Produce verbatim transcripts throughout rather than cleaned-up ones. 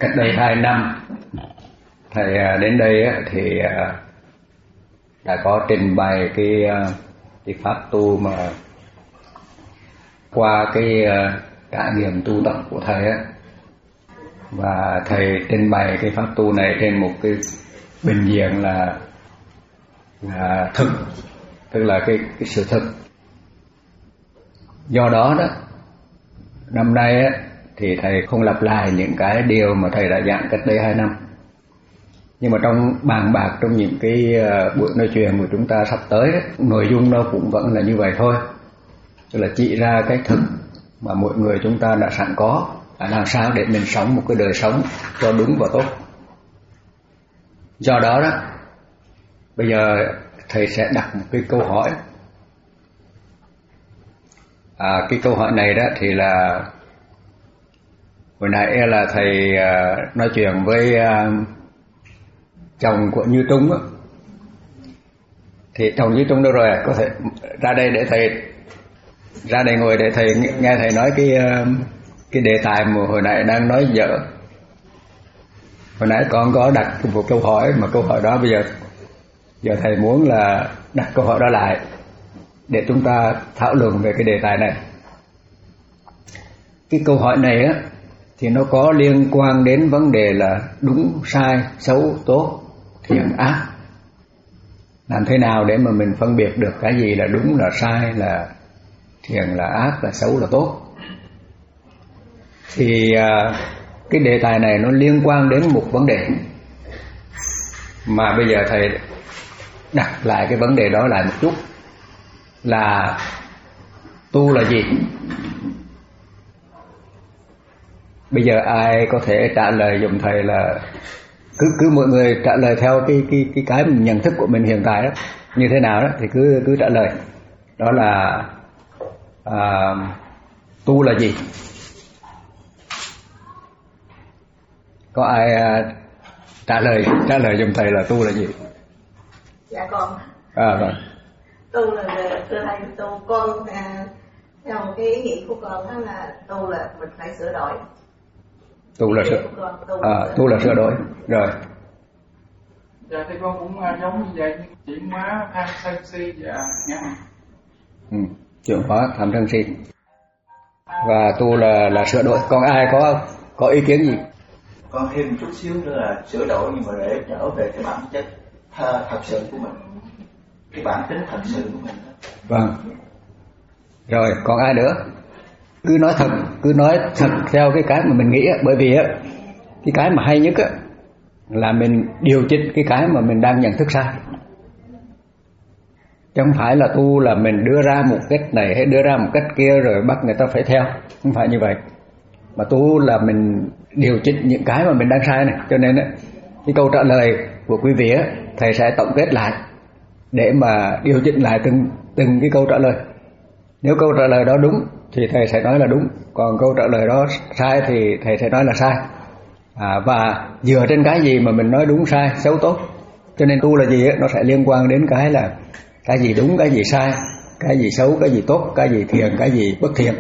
cách đây hai năm thầy đến đây thì đã có trình bày cái cái pháp tu mà qua cái trải nghiệm tu tập của thầy á, và thầy trình bày cái pháp tu này trên một cái bình diện là, là thực, tức là cái cái sự thực. Do đó đó năm nay á, thì thầy không lặp lại những cái điều mà thầy đã giảng cách đây hai năm, nhưng mà trong bàn bạc, trong những cái buổi nói chuyện của chúng ta sắp tới đó, nội dung nó cũng vẫn là như vậy thôi, tức là chỉ ra cái thực mà mỗi người chúng ta đã sẵn có, là làm sao để mình sống một cái đời sống cho đúng và tốt. Do đó đó bây giờ thầy sẽ đặt một cái câu hỏi. À, cái câu hỏi này đó thì là hồi nãy là thầy uh, nói chuyện với uh, chồng của Như Trung á, thì chồng Như Trung đâu rồi, có thể ra đây để thầy ra đây ngồi để thầy nghe thầy nói cái uh, cái đề tài mà hồi nãy đang nói dở. Hồi nãy con có đặt một câu hỏi, mà câu hỏi đó bây giờ giờ thầy muốn là đặt câu hỏi đó lại để chúng ta thảo luận về cái đề tài này. Cái câu hỏi này á thì nó có liên quan đến vấn đề là đúng sai, xấu tốt, thiện ác. Làm thế nào để mà mình phân biệt được cái gì là đúng là sai, là thiện là ác, là xấu là tốt. Thì cái đề tài này nó liên quan đến một vấn đề mà bây giờ thầy đặt lại cái vấn đề đó lại một chút, là tu là gì. Bây giờ ai có thể trả lời giùm thầy là cứ cứ mọi người trả lời theo cái cái cái cái nhận thức của mình hiện tại đó như thế nào đó thì cứ cứ trả lời. Đó là à, tu là gì? Có ai à, trả lời trả lời giùm thầy là tu là gì? Dạ con. À vâng. Tu là thưa thầy, tu con à, theo một cái ý nghĩ của con đó là tu là mình phải sửa đổi. Tu là sửa tu, à, tu là sửa đổi rồi. Dạ thì con cũng giống như vậy, chuyển hóa tham sân si và ngã. Ừ, chuyển hóa tham sân si và tu là là sửa đổi. Còn ai có có ý kiến gì? Con thêm một chút xíu nữa là sửa đổi, nhưng mà để trở về cái bản chất thật, thật sự của mình, cái bản tính thật sự của mình. Vâng. Rồi còn ai nữa? Cứ nói thật, cứ nói thật theo cái cái mà mình nghĩ á, bởi vì á cái cái mà hay nhất á là mình điều chỉnh cái cái mà mình đang nhận thức sai. Chứ không phải là tu là mình đưa ra một cách này hay đưa ra một cách kia rồi bắt người ta phải theo, không phải như vậy. Mà tu là mình điều chỉnh những cái mà mình đang sai này. Cho nên á, cái câu trả lời của quý vị á, thầy sẽ tổng kết lại để mà điều chỉnh lại từng từng cái câu trả lời. Nếu câu trả lời đó đúng thì thầy sẽ nói là đúng, còn câu trả lời đó sai thì thầy sẽ nói là sai. À, và dựa trên cái gì mà mình nói đúng sai, xấu tốt. Cho nên tu là gì á, nó sẽ liên quan đến cái là cái gì đúng, cái gì sai, cái gì xấu, cái gì tốt, cái gì thiện, cái gì bất thiện.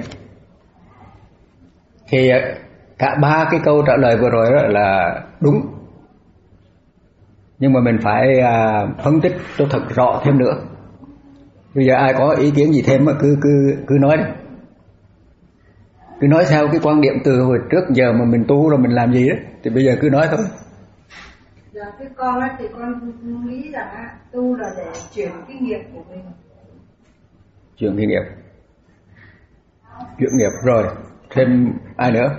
Thì cả ba cái câu trả lời vừa rồi đó là đúng, nhưng mà mình phải à, phân tích cho thật rõ thêm nữa. Bây giờ ai có ý kiến gì thêm cứ cứ cứ nói đi. Cứ nói theo cái quan điểm từ hồi trước giờ mà mình tu rồi mình làm gì đó, thì bây giờ cứ nói thôi. Dạ, cái con á thì con nghĩ rằng á, tu là để chuyển cái nghiệp của mình. Chuyển cái nghiệp. Chuyển nghiệp rồi, thêm ai nữa?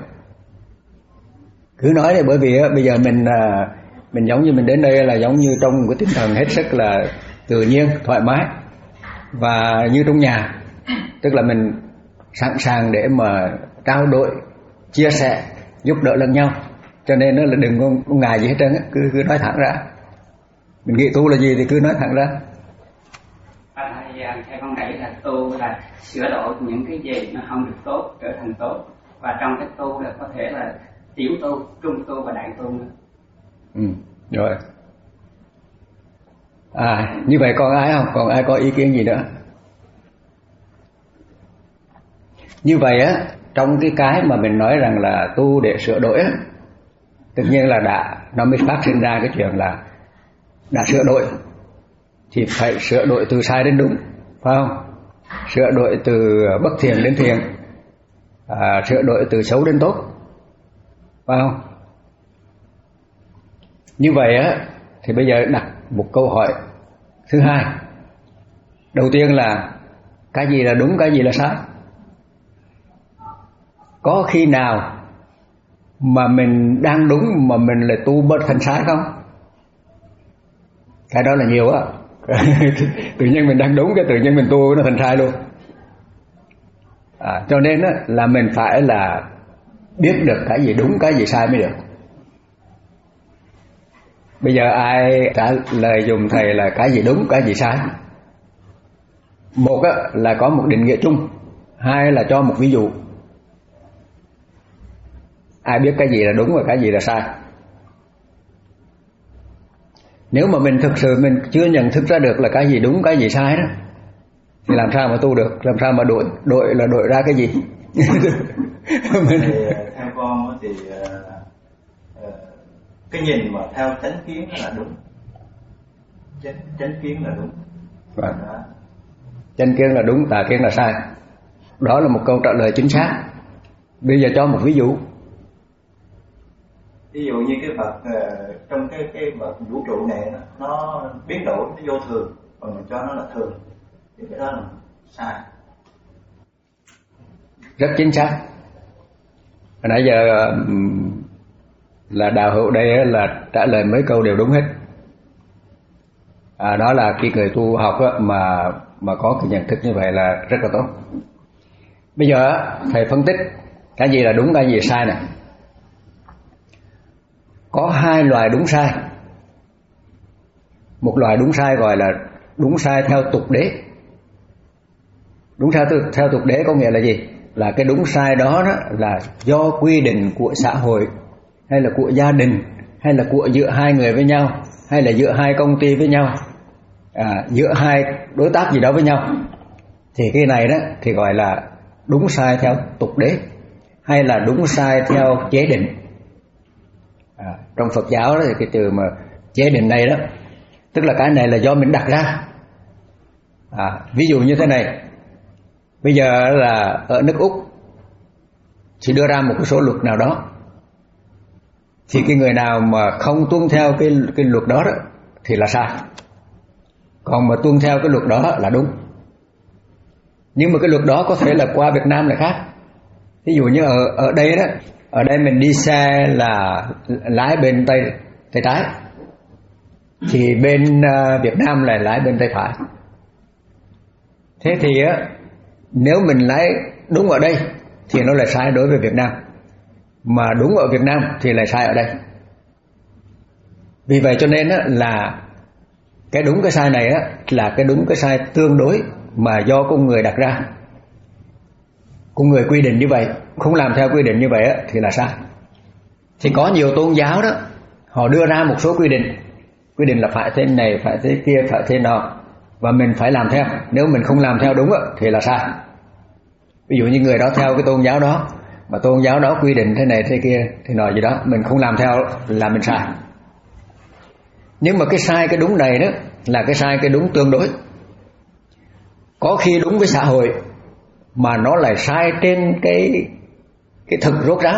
Cứ nói đi, bởi vì á, bây giờ mình à, mình giống như mình đến đây là giống như trong một cái tinh thần hết sức là tự nhiên, thoải mái và như trong nhà, tức là mình sẵn sàng để mà trao đổi, chia sẻ, giúp đỡ lẫn nhau. Cho nên nó là đừng có, có ngại gì hết trơn á, cứ cứ nói thẳng ra. Mình nghĩ tu là gì thì cứ nói thẳng ra. Theo con nghĩ là tu là sửa đổi những cái gì nó không được tốt trở thành tốt, và trong cái tu là có thể là tiểu tu, trung tu và đại tu nữa. Ừ, rồi. À, như vậy còn ai không? Còn ai có ý kiến gì nữa? Như vậy á, trong cái cái mà mình nói rằng là tu để sửa đổi á, Tự nhiên là đã nó mới phát sinh ra cái chuyện là đã sửa đổi thì phải sửa đổi từ sai đến đúng, phải không? Sửa đổi từ bất thiện đến thiện, à, sửa đổi từ xấu đến tốt, phải không? Như vậy á thì bây giờ đặt một câu hỏi thứ hai. Đầu tiên là cái gì là đúng, cái gì là sai? Có khi nào mà mình đang đúng mà mình lại tu bất thành sai không? Cái đó là nhiều á. Tự nhiên mình đang đúng, cái tự nhiên mình tu nó thành sai luôn. À, cho nên á, là mình phải là biết được cái gì đúng, cái gì sai mới được. Bây giờ ai trả lời dùm thầy là cái gì đúng, cái gì sai? Một á, là có một định nghĩa chung, hai là cho một ví dụ. Ai biết cái gì là đúng và cái gì là sai? Nếu mà mình thực sự mình chưa nhận thức ra được là cái gì đúng, cái gì sai đó, thì làm sao mà tu được, làm sao mà đổi, đổi là đổi ra cái gì? Mình... thì, theo con thì uh, cái nhìn mà theo chánh kiến là đúng, chánh, chánh kiến là đúng. Vâng. Chánh kiến là đúng, tà kiến là sai. Đó là một câu trả lời chính xác. Bây giờ cho một ví dụ. Ví dụ như cái vật uh, trong cái cái vật vũ trụ này nó biến đổi, nó vô thường, còn mình cho nó là thường, thì cái đó là sai. Rất chính xác. Hồi nãy giờ là đạo hữu đây là trả lời mấy câu đều đúng hết. À, đó là khi người tu học mà mà có cái nhận thức như vậy là rất là tốt. Bây giờ thầy phân tích cái gì là đúng, cái gì là sai này. Có hai loại đúng sai. Một loại đúng sai gọi là đúng sai theo tục đế. Đúng sai theo tục đế có nghĩa là gì? Là cái đúng sai đó, đó là do quy định của xã hội, hay là của gia đình, hay là của giữa hai người với nhau, hay là giữa hai công ty với nhau, à, giữa hai đối tác gì đó với nhau. Thì cái này đó thì gọi là đúng sai theo tục đế, hay là đúng sai theo chế định. À, trong Phật giáo đó, thì cái từ mà chế định này đó, tức là cái này là do mình đặt ra. À, ví dụ như thế này. Bây giờ là ở nước Úc thì đưa ra một cái số luật nào đó, thì cái người nào mà không tuân theo cái cái luật đó, đó thì là sai, còn mà tuân theo cái luật đó là đúng. Nhưng mà cái luật đó có thể là qua Việt Nam là khác. Ví dụ như ở ở đây đó, ở đây mình đi xe là lái bên tay tay trái, thì bên uh, Việt Nam là lái bên tay phải. Thế thì á, nếu mình lái đúng ở đây thì nó là sai đối với Việt Nam, mà đúng ở Việt Nam thì là sai ở đây. Vì vậy cho nên á, là cái đúng cái sai này á, là cái đúng cái sai tương đối mà do con người đặt ra. Con người quy định như vậy, không làm theo quy định như vậy á, thì là sai. Thì có nhiều tôn giáo đó, họ đưa ra một số quy định. Quy định là phải thế này, phải thế kia, phải thế nọ, và mình phải làm theo. Nếu mình không làm theo đúng á, thì là sai. Ví dụ như người đó theo cái tôn giáo đó, mà tôn giáo đó quy định thế này thế kia thế nọ gì đó, mình không làm theo là mình sai. Nhưng mà cái sai cái đúng này đó là cái sai cái đúng tương đối. Có khi đúng với xã hội mà nó lại sai trên cái cái thực rốt ráo.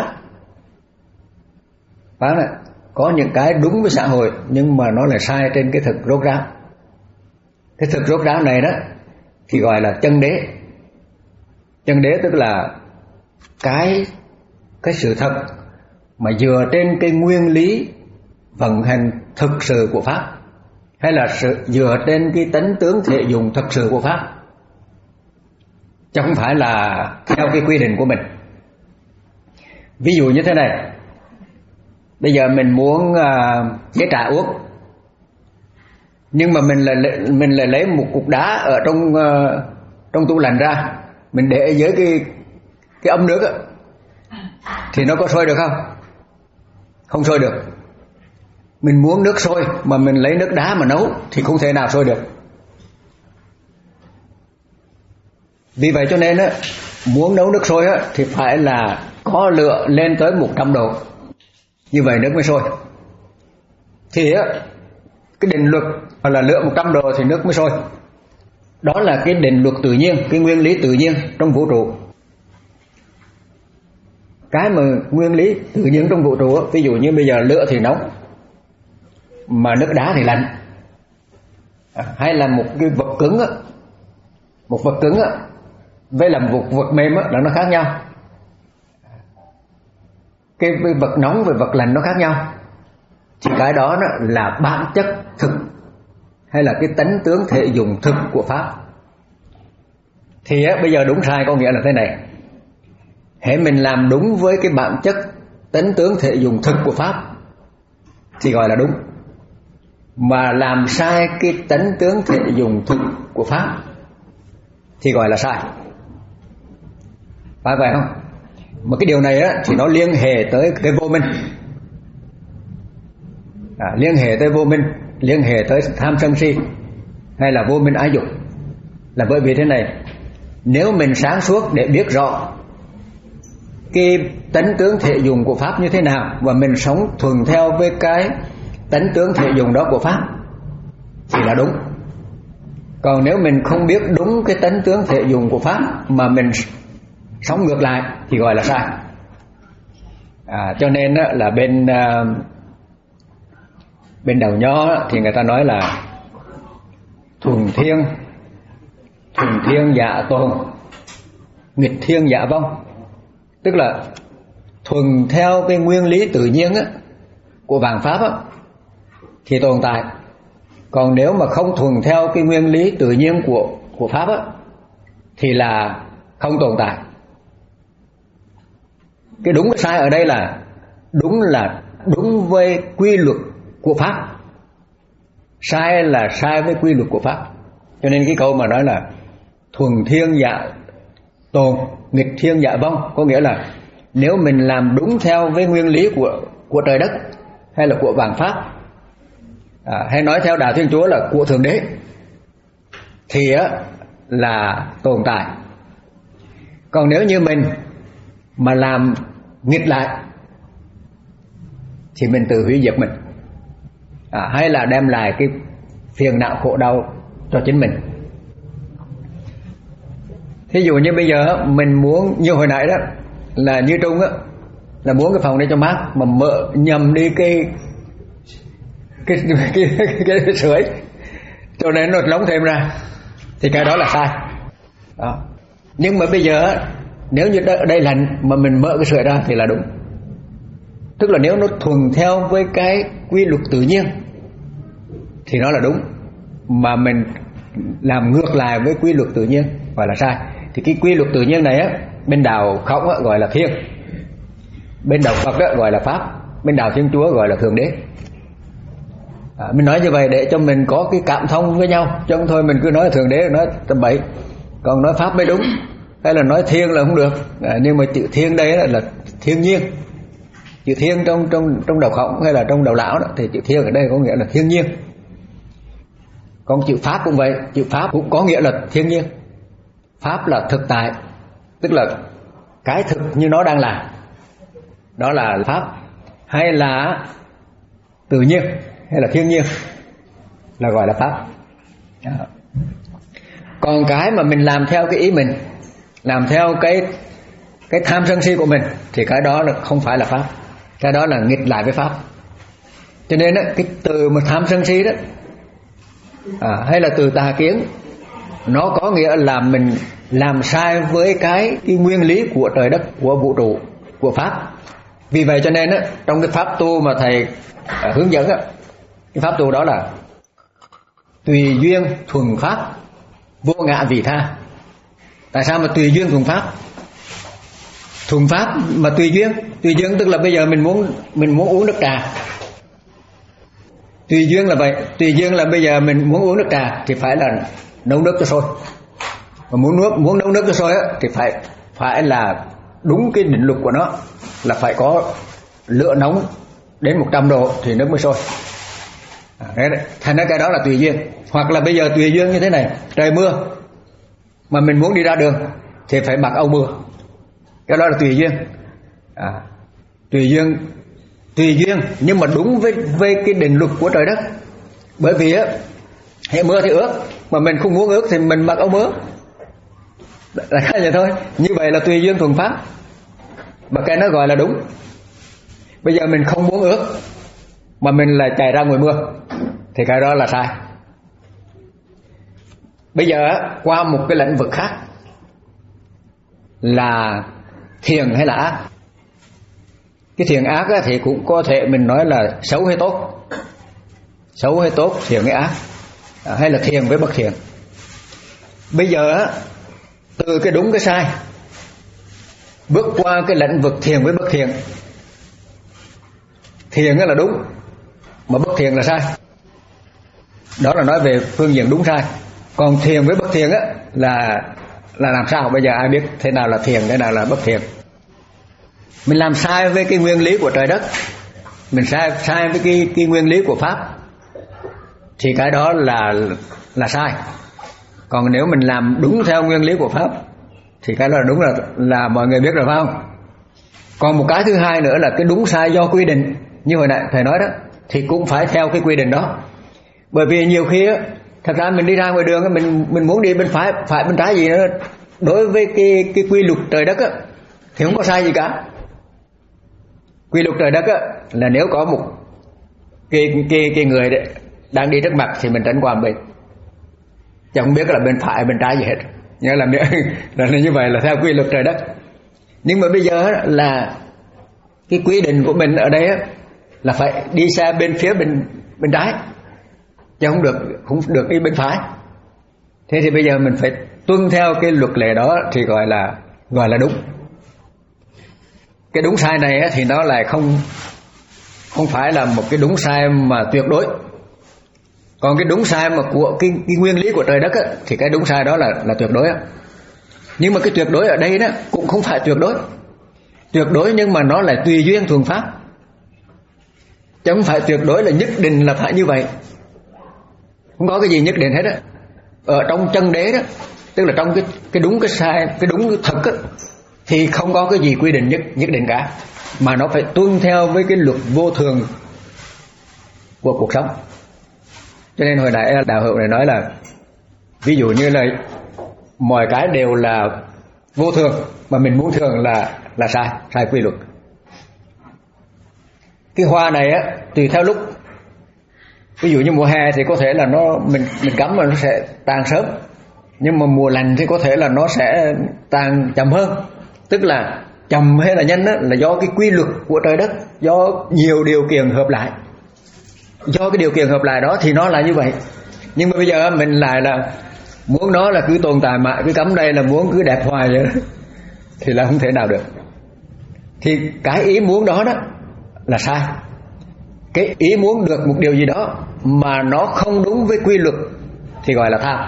Phải không? Có những cái đúng với xã hội nhưng mà nó lại sai trên cái thực rốt ráo. Cái thực rốt ráo này đó thì gọi là chân đế. Chân đế tức là cái cái sự thật mà dựa trên cái nguyên lý vận hành thực sự của Pháp, hay là sự dựa trên cái tánh tướng thể dụng thực sự của Pháp, chứ không phải là theo cái quy định của mình. Ví dụ như thế này. Bây giờ mình muốn uh, chế trà uống, nhưng mà mình lại mình lại lấy một cục đá ở trong uh, trong tủ lạnh ra, mình để dưới cái cái ấm nước á, thì nó có sôi được không? Không sôi được. Mình muốn nước sôi mà mình lấy nước đá mà nấu thì không thể nào sôi được. Vì vậy cho nên á, muốn nấu nước sôi á thì phải là có lửa lên tới một trăm độ. như vậy nước mới sôi. Thì á, cái định luật là lửa một trăm độ thì nước mới sôi. Đó là cái định luật tự nhiên, cái nguyên lý tự nhiên trong vũ trụ. Cái mà nguyên lý tự nhiên trong vũ trụ, ví dụ như bây giờ lửa thì nóng mà nước đá thì lạnh, à, hay là một cái vật cứng á, một vật cứng á với là một vật mềm á là nó khác nhau. Cái vật nóng và vật lạnh nó khác nhau, thì cái đó, đó là bản chất thực hay là cái tánh tướng thể dùng thực của pháp. Thì á, bây giờ đúng sai có nghĩa là thế này: hễ mình làm đúng với cái bản chất tánh tướng thể dùng thực của pháp thì gọi là đúng, mà làm sai cái tánh tướng thể dùng thực của pháp thì gọi là sai. Phải vậy không? Mà cái điều này á, thì nó liên hệ tới cái vô minh, à, liên hệ tới vô minh, liên hệ tới tham sân si hay là vô minh ái dục. Là bởi vì thế này, nếu mình sáng suốt để biết rõ cái tánh tướng thể dùng của pháp như thế nào và mình sống thuần theo với cái tánh tướng thể dùng đó của pháp thì là đúng. Còn nếu mình không biết đúng cái tánh tướng thể dùng của pháp mà mình sống ngược lại thì gọi là sai. À, cho nên á, là bên uh, bên đầu nho á, thì người ta nói là thuần thiên thuần thiên dạ tồn, nghịch thiên dạ vong. Tức là thuần theo cái nguyên lý tự nhiên á, của vạn pháp á, thì tồn tại. Còn nếu mà không thuần theo cái nguyên lý tự nhiên của của pháp á, thì là không tồn tại. Cái đúng cái sai ở đây là đúng là đúng với quy luật của pháp, sai là sai với quy luật của pháp. Cho nên cái câu mà nói là thuần thiên dạ tồn, nghịch thiên dạ vong, có nghĩa là nếu mình làm đúng theo với nguyên lý của của trời đất hay là của vạn pháp, à, hay nói theo đạo Thiên Chúa là của Thượng Đế, thì á, là tồn tại. Còn nếu như mình mà làm nghịch lại thì mình tự hủy diệt mình, à, hay là đem lại cái phiền não khổ đau cho chính mình. Thí dụ như bây giờ mình muốn, như hồi nãy đó là như Trung á, là muốn cái phòng đây cho mát mà mở nhầm đi cái cái cái, cái, cái, cái sưởi cho nên nó nóng thêm ra, thì cái đó là sai đó. Nhưng mà bây giờ nếu như đây lạnh mà mình mở cái sưởi ra thì là đúng. Tức là nếu nó thuần theo với cái quy luật tự nhiên thì nó là đúng, mà mình làm ngược lại với quy luật tự nhiên gọi là sai. Thì cái quy luật tự nhiên này á, bên đạo Khổng á, gọi là thiên, bên đạo Phật á, gọi là pháp, bên đạo Thiên Chúa gọi là Thượng Đế. À, mình nói như vậy để cho mình có cái cảm thông với nhau, chứ không thôi mình cứ nói Thượng Đế nói tầm bậy, còn nói pháp mới đúng, hay là nói thiên là không được. À, nhưng mà chữ thiên đây là, là thiên nhiên. Chữ thiên trong trong trong đạo Khổng hay là trong đạo Lão đó, thì chữ thiên ở đây có nghĩa là thiên nhiên. Còn chữ pháp cũng vậy, chữ pháp cũng có nghĩa là thiên nhiên. Pháp là thực tại, tức là cái thực như nó đang làm, đó là pháp. Hay là tự nhiên hay là thiên nhiên là gọi là pháp. Còn cái mà mình làm theo cái ý mình, làm theo cái cái tham sân si của mình, thì cái đó là không phải là pháp, cái đó là nghịch lại với pháp. Cho nên đó, cái từ mà tham sân si đó, à, hay là từ tà kiến, nó có nghĩa là mình làm sai với cái, cái nguyên lý của trời đất, của vũ trụ, của pháp. Vì vậy cho nên đó, trong cái pháp tu mà thầy à, hướng dẫn đó, cái pháp tu đó là tùy duyên thuần pháp, vô ngã vị tha. Tại sao mà tùy duyên thuần pháp? Thuần pháp mà tùy duyên, tùy duyên tức là bây giờ mình muốn mình muốn uống nước trà, tùy duyên là vậy. Tùy duyên là bây giờ mình muốn uống nước trà thì phải là nấu nước cho sôi, mà muốn nước muốn nấu nước cho sôi á, thì phải phải là đúng cái định luật của nó là phải có lửa nóng đến một trăm độ thì nước mới sôi. À, đấy, thành ra cái đó là tùy duyên. Hoặc là bây giờ tùy duyên như thế này, trời mưa mà mình muốn đi ra đường thì phải mặc áo mưa, cái đó là tùy duyên. À, tùy duyên tùy duyên nhưng mà đúng với với cái định luật của trời đất. Bởi vì á, hệ mưa thì ướt, mà mình không muốn ướt thì mình mặc áo mưa, là cái vậy thôi. Như vậy là tùy duyên thuận pháp, và cái nó gọi là đúng. Bây giờ mình không muốn ướt mà mình là chạy ra ngoài mưa thì cái đó là sai. Bây giờ qua một cái lĩnh vực khác là thiện hay là ác. Cái thiện ác thì cũng có thể mình nói là xấu hay tốt, xấu hay tốt, thiện hay ác, hay là thiện với bất thiện. Bây giờ từ cái đúng cái sai bước qua cái lĩnh vực thiện với bất thiện. Thiện là đúng mà bất thiện là sai, đó là nói về phương diện đúng sai. Còn thiện với bất thiện á là là làm sao? Bây giờ ai biết thế nào là thiện, thế nào là bất thiện? Mình làm sai với cái nguyên lý của trời đất, mình sai sai với cái cái nguyên lý của pháp thì cái đó là là sai. Còn nếu mình làm đúng theo nguyên lý của pháp thì cái đó là đúng, là là mọi người biết rồi phải không? Còn một cái thứ hai nữa là cái đúng sai do quy định, như hồi nãy thầy nói đó, thì cũng phải theo cái quy định đó. Bởi vì nhiều khi á, thật ra mình đi ra ngoài đường mình mình muốn đi bên phải phải bên trái gì nữa, đối với cái cái quy luật trời đất á thì không có sai gì cả. Quy luật trời đất á là nếu có một cái cái cái người đang đi trước mặt thì mình tránh qua bên, chứ không biết là bên phải bên trái gì hết. Nhớ là, là như vậy là theo quy luật trời đất. Nhưng mà bây giờ là cái quy định của mình ở đây là phải đi xe bên phía bên bên trái, chứ không được không được đi bên phải. Thế thì bây giờ mình phải tuân theo cái luật lệ đó thì gọi là gọi là đúng. Cái đúng sai này thì nó lại không không phải là một cái đúng sai mà tuyệt đối. Còn cái đúng sai mà của cái, cái nguyên lý của trời đất á, thì cái đúng sai đó là là tuyệt đối á. Nhưng mà cái tuyệt đối ở đây đó cũng không phải tuyệt đối. Tuyệt đối nhưng mà nó là tùy duyên thuận pháp, chứ không phải tuyệt đối là nhất định là phải như vậy. Không có cái gì nhất định hết á. Ở trong chân đế đó, tức là trong cái cái đúng cái sai, cái đúng cái thật á, thì không có cái gì quy định nhất nhất định cả, mà nó phải tuân theo với cái luật vô thường của cuộc sống. Cho nên hồi nãy đạo hữu này nói là ví dụ như là mọi cái đều là vô thường, mà mình muốn thường là là sai, sai quy luật. Cái hoa này á tùy theo lúc, ví dụ như mùa hè thì có thể là nó mình mình cắm mà nó sẽ tàn sớm, nhưng mà mùa lạnh thì có thể là nó sẽ tàn chậm hơn. Tức là chậm hay là nhanh á là do cái quy luật của trời đất, do nhiều điều kiện hợp lại. Do cái điều kiện hợp lại đó thì nó là như vậy. Nhưng mà bây giờ mình lại là muốn nó là cứ tồn tại mãi, cứ cắm đây là muốn cứ đẹp hoài vậy đó, thì là không thể nào được. Thì cái ý muốn đó đó là sai. Cái ý muốn được một điều gì đó mà nó không đúng với quy luật thì gọi là tham.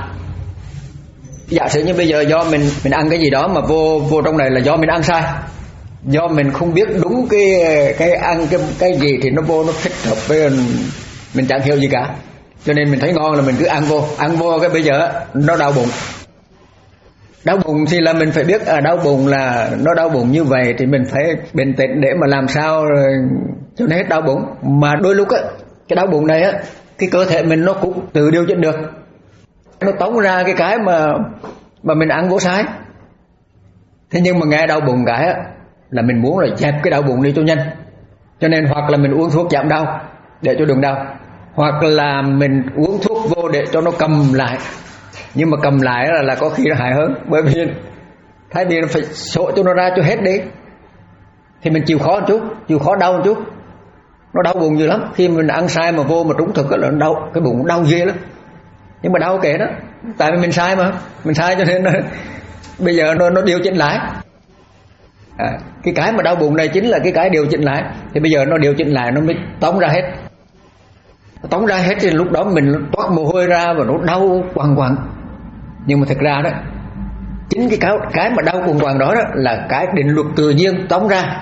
Giả sử như bây giờ do mình mình ăn cái gì đó mà vô vô trong này là do mình ăn sai, do mình không biết đúng cái cái ăn cái cái gì thì nó vô nó thích hợp với mình, mình chẳng hiểu gì cả, cho nên mình thấy ngon là mình cứ ăn vô ăn vô cái bây giờ nó đau bụng. Đau bụng thì là mình phải biết à, đau bụng là nó đau bụng như vậy thì mình phải bình tĩnh để mà làm sao cho nó hết đau bụng. Mà đôi lúc á cái đau bụng này á, cái cơ thể mình nó cũng tự điều chỉnh được, nó tống ra cái cái mà mà mình ăn vô sai. Thế nhưng mà nghe đau bụng cái á là mình muốn là dẹp cái đau bụng đi cho nhanh, cho nên hoặc là mình uống thuốc giảm đau để cho đừng đau, hoặc là mình uống thuốc vô để cho nó cầm lại. Nhưng mà cầm lại là, là có khi nó hại hơn, bởi vì thay vì nó phải sổ cho nó ra cho hết đi thì mình chịu khó một chút, chịu khó đau một chút. Nó đau bụng dữ lắm, khi mình ăn sai mà vô mà trúng thực là nó đau, cái bụng đau ghê lắm. Nhưng mà đau kệ đó, tại vì mình sai mà, mình sai cho nên nó, bây giờ nó nó điều chỉnh lại. À, cái cái mà đau bụng này chính là cái cái điều chỉnh lại, thì bây giờ nó điều chỉnh lại nó mới tống ra hết. Tống ra hết thì lúc đó mình toát mồ hôi ra và nó đau quằn quằn. Nhưng mà thực ra đó, chính cái cái, cái mà đau quằn quằn đó, đó là cái định luật tự nhiên tống ra.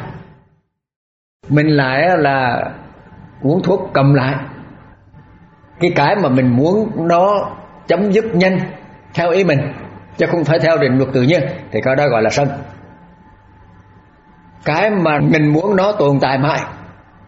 Mình lại là uống thuốc cầm lại cái cái mà mình muốn nó chấm dứt nhanh theo ý mình, chứ không phải theo định luật tự nhiên, thì cái đó gọi là sân. Cái mà mình muốn nó tồn tại mãi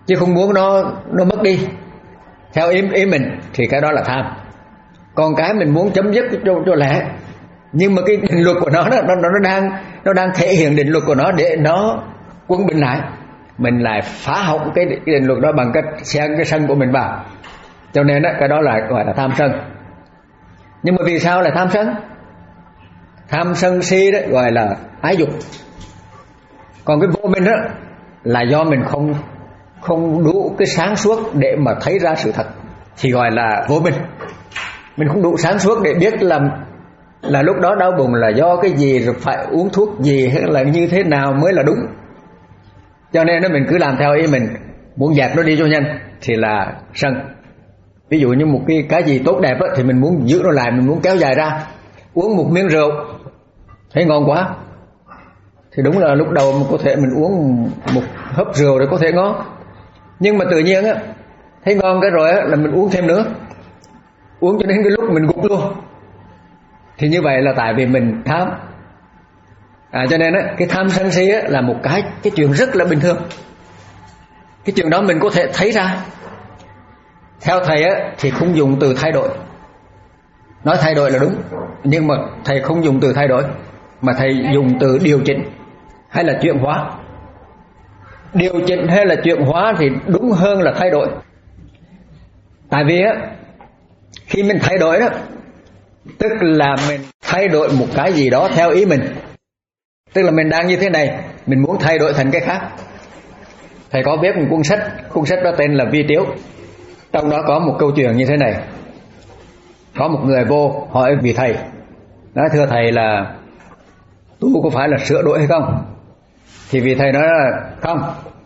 chứ không muốn nó nó mất đi theo ý ý mình, thì cái đó là tham. Còn cái mình muốn chấm dứt cho cho lẽ, nhưng mà cái định luật của nó nó nó nó đang nó đang thể hiện định luật của nó để nó quân bình lại, mình lại phá hỏng cái, cái định luật đó bằng cách xen cái sân của mình vào. Cho nên đó, cái đó là gọi là tham sân. Nhưng mà vì sao lại tham sân? Tham sân si đó gọi là ái dục. Còn cái vô minh đó là do mình không không đủ cái sáng suốt để mà thấy ra sự thật, thì gọi là vô minh. Mình không đủ sáng suốt để biết là là lúc đó đau bụng là do cái gì, rồi phải uống thuốc gì, hay là như thế nào mới là đúng. Cho nên nó mình cứ làm theo ý mình, muốn dẹp nó đi cho nhanh thì là sân. Ví dụ như một cái cái gì tốt đẹp á, thì mình muốn giữ nó lại, mình muốn kéo dài ra. Uống một miếng rượu thấy ngon quá, thì đúng là lúc đầu có thể mình uống một hớp rượu để có thể ngon, nhưng mà tự nhiên á thấy ngon cái rồi á là mình uống thêm nữa, uống cho đến cái lúc mình gục luôn. Thì như vậy là tại vì mình tham. À, cho nên á cái tham sân si á là một cái cái chuyện rất là bình thường. Cái chuyện đó mình có thể thấy ra. Theo thầy á thì không dùng từ thay đổi. Nói thay đổi là đúng, nhưng mà thầy không dùng từ thay đổi, mà thầy dùng từ điều chỉnh hay là chuyển hóa. Điều chỉnh hay là chuyển hóa thì đúng hơn là thay đổi. Tại vì á khi mình thay đổi đó, tức là mình thay đổi một cái gì đó theo ý mình. Tức là mình đang như thế này, mình muốn thay đổi thành cái khác. Thầy có viết một cuốn sách, cuốn sách đó tên là Vi Tiếu. Trong đó có một câu chuyện như thế này. Có một người vô hỏi vị thầy, nói thưa thầy là tu có phải là sửa đổi hay không? Thì vị thầy nói là không.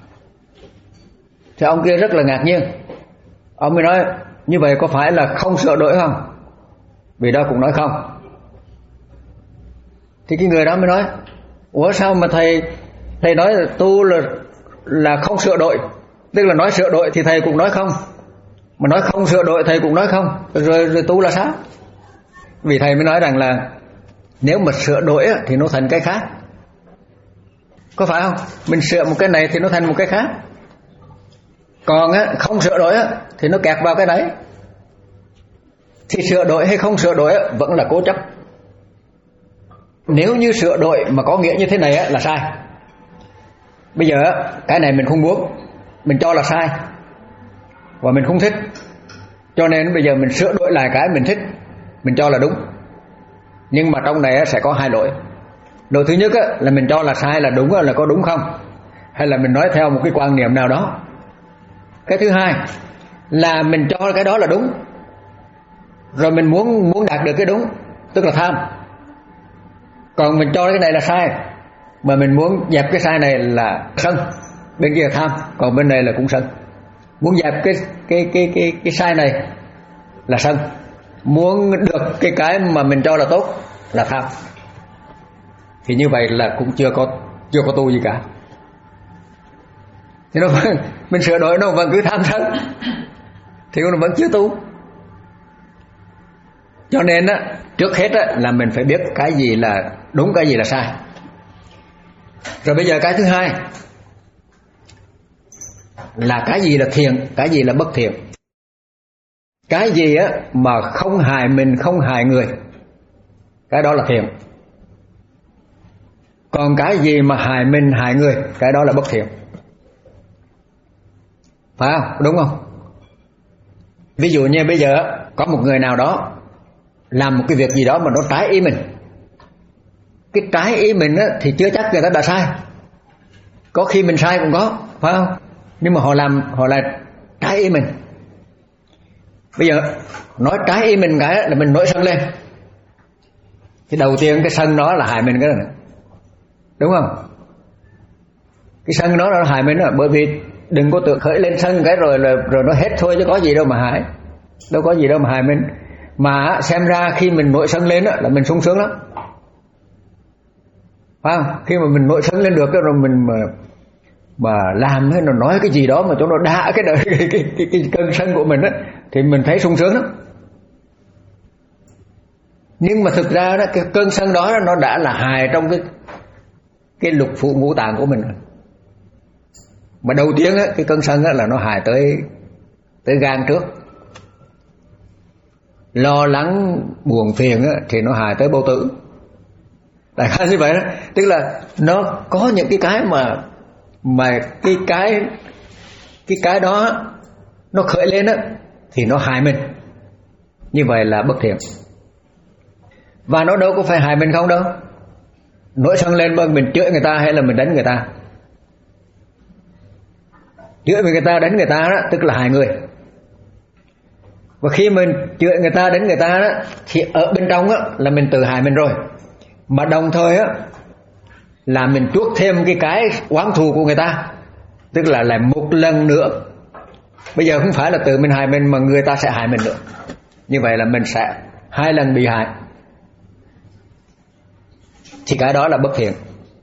Thì ông kia rất là ngạc nhiên. Ông mới nói như vậy có phải là không sửa đổi không? Vị đó cũng nói không. Thì cái người đó mới nói, ủa sao mà thầy thầy nói là tu là là không sửa đổi? Tức là nói sửa đổi thì thầy cũng nói không, mà nói không sửa đổi thầy cũng nói không, rồi, rồi tu là sao? Vì thầy mới nói rằng là nếu mà sửa đổi thì nó thành cái khác, có phải không? Mình sửa một cái này thì nó thành một cái khác. Còn á, không sửa đổi á, thì nó kẹt vào cái đấy. Thì sửa đổi hay không sửa đổi á, vẫn là cố chấp. Nếu như sửa đổi mà có nghĩa như thế này á, là sai. Bây giờ á, cái này mình không muốn, mình cho là sai và mình không thích, cho nên bây giờ mình sửa đổi lại cái mình thích, mình cho là đúng. Nhưng mà trong này á, sẽ có hai lỗi. Lỗi thứ nhất á, là mình cho là sai là đúng là có đúng không, hay là mình nói theo một cái quan niệm nào đó. Cái thứ hai là mình cho cái đó là đúng, rồi mình muốn muốn đạt được cái đúng, tức là tham. Còn mình cho cái này là sai, mà mình muốn dẹp cái sai này là sân. Bên kia là tham, còn bên này là cũng sân. Muốn dẹp cái cái cái cái cái sai này là sân, muốn được cái cái mà mình cho là tốt là tham. Thì như vậy là cũng chưa có chưa có tu gì cả. Thì nó vẫn, mình sửa đổi nó vẫn cứ tham sân, thì nó vẫn chưa tu. Cho nên á, trước hết á, là mình phải biết cái gì là đúng, cái gì là sai. Rồi bây giờ cái thứ hai là cái gì là thiện, cái gì là bất thiện. Cái gì á mà không hại mình, không hại người, cái đó là thiện. Còn cái gì mà hại mình, hại người, cái đó là bất thiện. Phải không? Đúng không? Ví dụ như bây giờ có một người nào đó làm một cái việc gì đó mà nó trái ý mình. Cái trái ý mình á, thì chưa chắc người ta đã sai. Có khi mình sai cũng có, phải không? Nhưng mà họ làm, họ là trái ý mình. Bây giờ nói trái ý mình cái là mình nổi sân lên. Thì đầu tiên cái sân đó là hại mình cái này, đúng không? Cái sân đó là hại mình đó. Bởi vì đừng có tự khởi lên sân cái rồi là rồi nó hết thôi, chứ có gì đâu mà hại. Đâu có gì đâu mà hại mình. Mà xem ra khi mình nổi sân lên đó, là mình sung sướng lắm, phải không? Khi mà mình nổi sân lên được rồi mình mà mà làm hay nó nói cái gì đó mà cho nó đá cái đời cái, cái, cái, cái cơn sân của mình á, thì mình thấy sung sướng lắm. Nhưng mà thực ra đó, cái cơn sân đó nó đã là hài trong cái cái lục phủ ngũ tạng của mình rồi. Mà đầu tiên á, cái cơn sân á, là nó hại tới tới gan trước. Lo lắng buồn phiền á, thì nó hại tới bao tử. Đại khái như vậy đó. Tức là nó có những cái cái mà mà cái cái cái cái đó nó khởi lên á, thì nó hại mình. Như vậy là bất thiện. Và nó đâu có phải hại mình không đâu. Nổi sân lên mà mình chửi người ta hay là mình đánh người ta, chửi người ta đánh người ta đó, tức là hại người. Và khi mình chửi người ta đánh người ta đó, thì ở bên trong á, là mình tự hại mình rồi. Mà đồng thời á, là mình chuốc thêm cái cái oán thù của người ta. Tức là lại một lần nữa, bây giờ không phải là tự mình hại mình, mà người ta sẽ hại mình nữa. Như vậy là mình sẽ hai lần bị hại. Thì cái đó là bất thiện.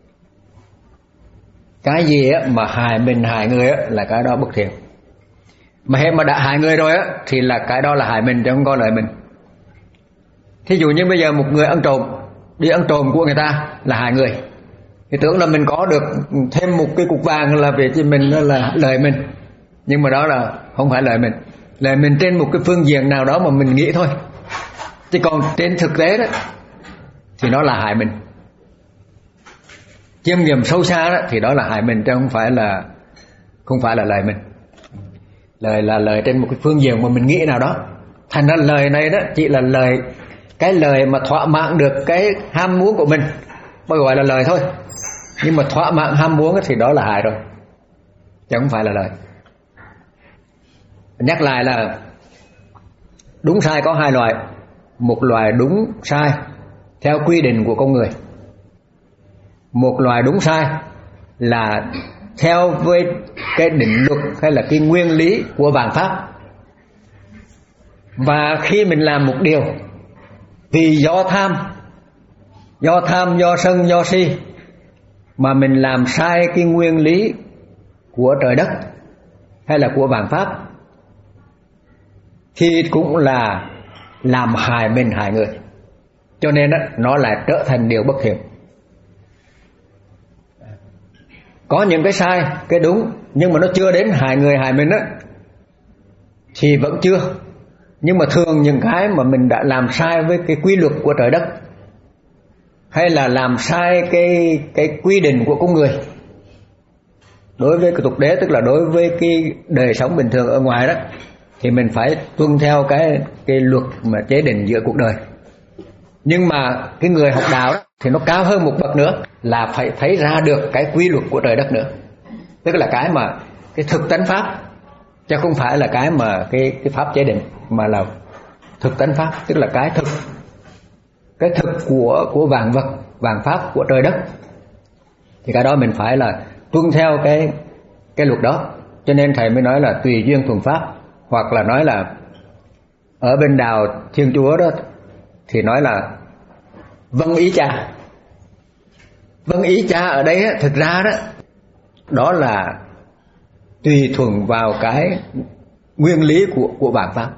Cái gì á, mà hại mình hại người á, là cái đó bất thiện. Mà hết mà đã hại người rồi á, thì là cái đó là hại mình chứ không có lợi mình. Thí dụ như bây giờ một người ăn trộm, đi ăn trộm của người ta là hại người, thì tưởng là mình có được thêm một cái cục vàng là về cho mình là lợi mình. Nhưng mà đó là không phải lợi mình. Lợi mình trên một cái phương diện nào đó mà mình nghĩ thôi. Chứ còn trên thực tế đó thì nó là hại mình. Chiêm nghiệm sâu xa đó thì đó là hại mình chứ không phải là không phải là lợi mình. Lời là lời trên một cái phương diện mà mình nghĩ nào đó. Thành ra lời này đó chỉ là lời, cái lời mà thỏa mãn được cái ham muốn của mình mới gọi là lời thôi. Nhưng mà thỏa mãn ham muốn thì đó là hại rồi, chứ không phải là lời. Nhắc lại là đúng sai có hai loại. Một loại đúng sai theo quy định của con người. Một loại đúng sai là theo với cái định luật hay là cái nguyên lý của vạn pháp. Và khi mình làm một điều vì do tham, do tham, do sân, do si mà mình làm sai cái nguyên lý của trời đất hay là của vạn pháp, thì cũng là làm hại mình hại người. Cho nên đó, nó lại trở thành điều bất thiện. Có những cái sai, cái đúng, nhưng mà nó chưa đến hại người hại mình đó, thì vẫn chưa. Nhưng mà thường những cái mà mình đã làm sai với cái quy luật của trời đất, hay là làm sai cái cái quy định của con người, đối với cái tục đế, tức là đối với cái đời sống bình thường ở ngoài đó, thì mình phải tuân theo cái cái luật mà chế định giữa cuộc đời. Nhưng mà cái người học đạo đó thì nó cao hơn một bậc nữa, là phải thấy ra được cái quy luật của trời đất nữa. Tức là cái mà cái thực tánh pháp, chứ không phải là cái mà cái cái pháp chế định, mà là thực tánh pháp, tức là cái thực, cái thực của của vạn vật, vạn pháp của trời đất. Thì cái đó mình phải là tuân theo cái cái luật đó. Cho nên thầy mới nói là tùy duyên thuần pháp, hoặc là nói là ở bên đạo Thiên Chúa đó thì nói là vâng ý cha. Vâng ý cha ở đây á, thực ra đó đó là tùy thuận vào cái nguyên lý của của vạn pháp.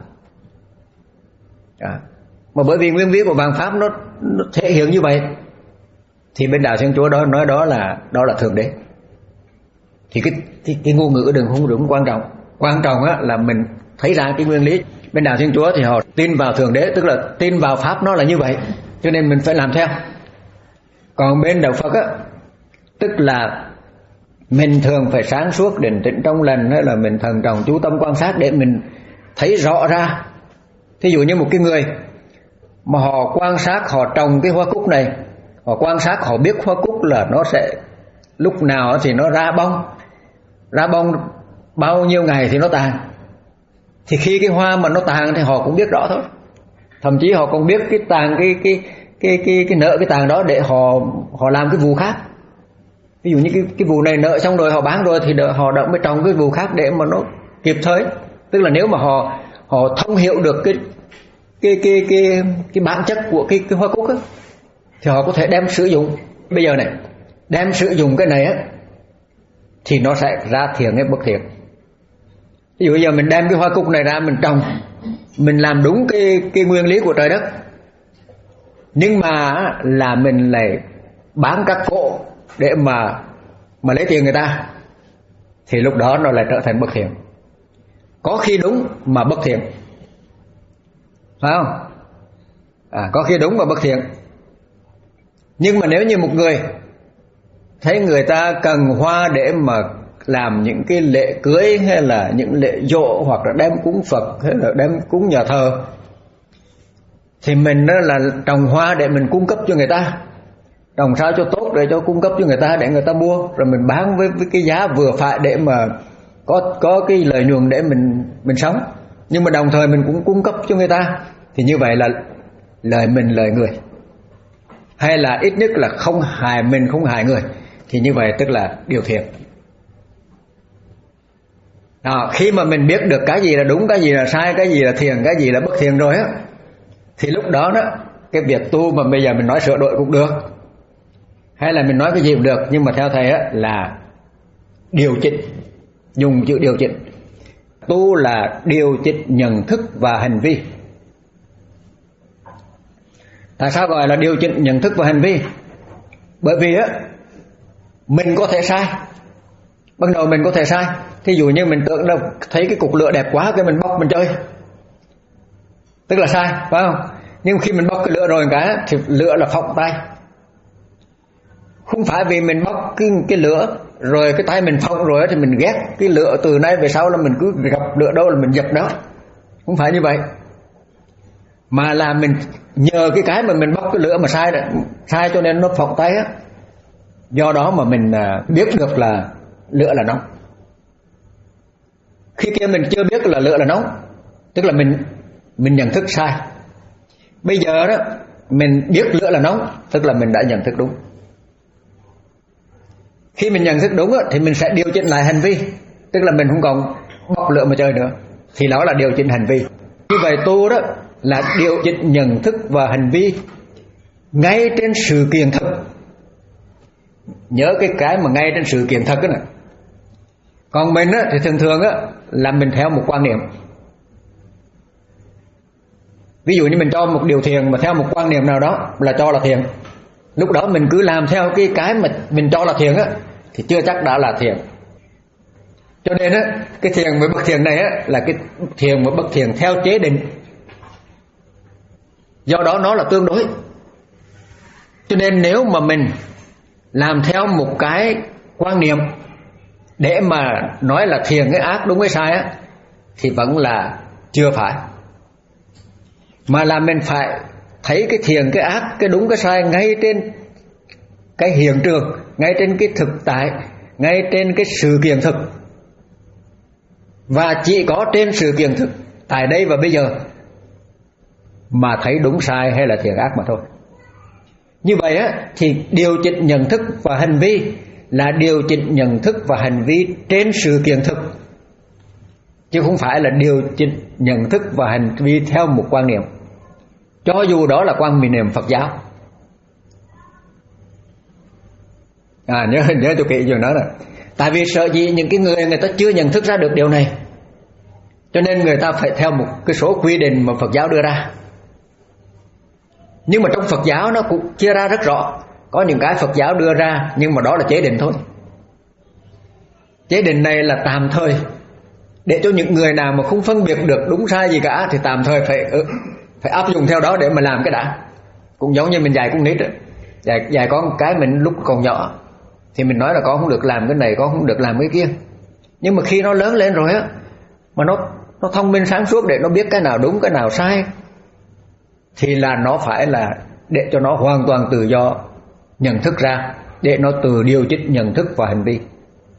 À, mà bởi vì nguyên lý của vạn pháp nó, nó thể hiện như vậy, thì bên đạo Thiên Chúa đó nói đó là đó là thượng đế. Thì cái cái, cái ngôn ngữ đừng không đúng quan trọng. Quan trọng á là mình thấy ra cái nguyên lý. Bên đạo Thiên Chúa thì họ tin vào thượng đế, tức là tin vào pháp nó là như vậy, cho nên mình phải làm theo. Còn bên đạo Phật á, tức là mình thường phải sáng suốt, định tĩnh trong lành, hay là mình thần trọng chú tâm quan sát để mình thấy rõ ra. Thí dụ như một cái người mà họ quan sát, họ trồng cái hoa cúc này, họ quan sát, họ biết hoa cúc là nó sẽ lúc nào thì nó ra bông, ra bông bao nhiêu ngày thì nó tàn. Thì khi cái hoa mà nó tàn thì họ cũng biết rõ thôi. Thậm chí họ còn biết cái tàn cái cái cái cái cái nợ cái tàn đó để họ họ làm cái vụ khác. Ví dụ như cái cái vụ này nợ xong rồi họ bán rồi thì đợi, họ đã mới trồng cái vụ khác để mà nó kịp thời. Tức là nếu mà họ họ thông hiểu được cái cái cái cái cái bản chất của cái cái hoa cúc á, thì họ có thể đem sử dụng. Bây giờ này, đem sử dụng cái này á thì nó sẽ ra thiện hay bất thiện. Ví dụ bây giờ mình đem cái hoa cúc này ra mình trồng, mình làm đúng cái cái nguyên lý của trời đất, nhưng mà là mình lại bán các cỗ để mà mà lấy tiền người ta, thì lúc đó nó lại trở thành bất thiện. Có khi đúng mà bất thiện, phải không? À, có khi đúng mà bất thiện. Nhưng mà nếu như một người thấy người ta cần hoa để mà làm những cái lễ cưới hay là những lễ giỗ, hoặc là đem cúng Phật hay là đem cúng nhà thờ, thì mình đó là trồng hoa để mình cung cấp cho người ta, trồng sao cho tốt để cho cung cấp cho người ta, để người ta mua, rồi mình bán với, với cái giá vừa phải để mà có có cái lợi nhuận để mình mình sống. Nhưng mà đồng thời mình cũng cung cấp cho người ta, thì như vậy là lời mình lời người, hay là ít nhất là không hại mình không hại người, thì như vậy tức là điều thiện. Đó, khi mà mình biết được cái gì là đúng, cái gì là sai, cái gì là thiện, cái gì là bất thiện rồi á, thì lúc đó đó cái việc tu mà bây giờ mình nói sửa đổi cũng được, hay là mình nói cái gì cũng được, nhưng mà theo thầy á là điều chỉnh, dùng chữ điều chỉnh. Tu là điều chỉnh nhận thức và hành vi. Tại sao gọi là điều chỉnh nhận thức và hành vi? Bởi vì á mình có thể sai, ban đầu mình có thể sai. Thí dụ như mình tưởng đâu thấy cái cục lửa đẹp quá, cái mình bóc mình chơi, tức là sai, phải không? Nhưng khi mình bóc cái lửa rồi cái thì lửa là phỏng tay. Không phải vì mình bóc cái, cái lửa rồi cái tay mình phỏng rồi thì mình ghét cái lửa, từ nay về sau là mình cứ gặp lửa đâu là mình dập đó. Không phải như vậy, mà là mình nhờ cái cái mà mình bóc cái lửa mà sai đó, sai cho nên nó phỏng tay á. Do đó mà mình biết được là lửa là nóng. Khi kia mình chưa biết là lửa là nóng, tức là mình mình nhận thức sai. Bây giờ đó mình biết lửa là nóng, tức là mình đã nhận thức đúng. Khi mình nhận thức đúng đó, thì mình sẽ điều chỉnh lại hành vi, tức là mình không còn bóc lửa mà chơi nữa, thì đó là điều chỉnh hành vi. Như vậy tu đó là điều chỉnh nhận thức và hành vi ngay trên sự kiện thực. Nhớ cái cái mà ngay trên sự kiện thật đó này. Còn mình á, thì thường thường á, là mình theo một quan niệm. Ví dụ như mình cho một điều thiện mà theo một quan niệm nào đó là cho là thiện, lúc đó mình cứ làm theo cái cái mà mình cho là thiện á, thì chưa chắc đã là thiện. Cho nên á, cái thiện với bất thiện này á, là cái thiện và bất thiện theo chế định. Do đó nó là tương đối. Cho nên nếu mà mình làm theo một cái quan niệm để mà nói là thiện cái ác đúng cái sai á, thì vẫn là chưa phải. Mà là mình phải thấy cái thiện cái ác, cái đúng cái sai ngay trên cái hiện trường, ngay trên cái thực tại, ngay trên cái sự kiện thực. Và chỉ có trên sự kiện thực tại đây và bây giờ mà thấy đúng sai hay là thiện ác mà thôi. Như vậy á, thì điều chỉnh nhận thức và hành vi là điều chỉnh nhận thức và hành vi trên sự kiện thực, chứ không phải là điều chỉnh nhận thức và hành vi theo một quan niệm, cho dù đó là quan niệm Phật giáo. À, nhớ nhớ cho kỹ chuyện đó nè. Tại vì sợ gì những cái người người ta chưa nhận thức ra được điều này, cho nên người ta phải theo một cái số quy định mà Phật giáo đưa ra. Nhưng mà trong Phật giáo nó cũng chia ra rất rõ. Có những cái Phật giáo đưa ra, nhưng mà đó là chế định thôi. Chế định này là tạm thời, để cho những người nào mà không phân biệt được đúng sai gì cả thì tạm thời phải phải áp dụng theo đó để mà làm cái đã. Cũng giống như mình dạy con nít ấy. Dạy, dạy con cái mình lúc còn nhỏ thì mình nói là con không được làm cái này, con không được làm cái kia. Nhưng mà khi nó lớn lên rồi á, mà nó nó thông minh sáng suốt để nó biết cái nào đúng cái nào sai, thì là nó phải là để cho nó hoàn toàn tự do nhận thức ra, để nó tự điều chỉnh nhận thức và hành vi.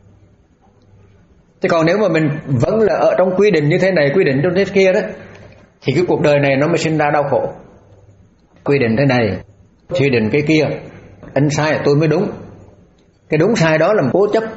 Chứ còn nếu mà mình vẫn là ở trong quy định như thế này, quy định trong thế kia đó, thì cái cuộc đời này nó mới sinh ra đau khổ. Quy định thế này, quy định cái kia, anh sai tôi mới đúng. Cái đúng sai đó là một cố chấp.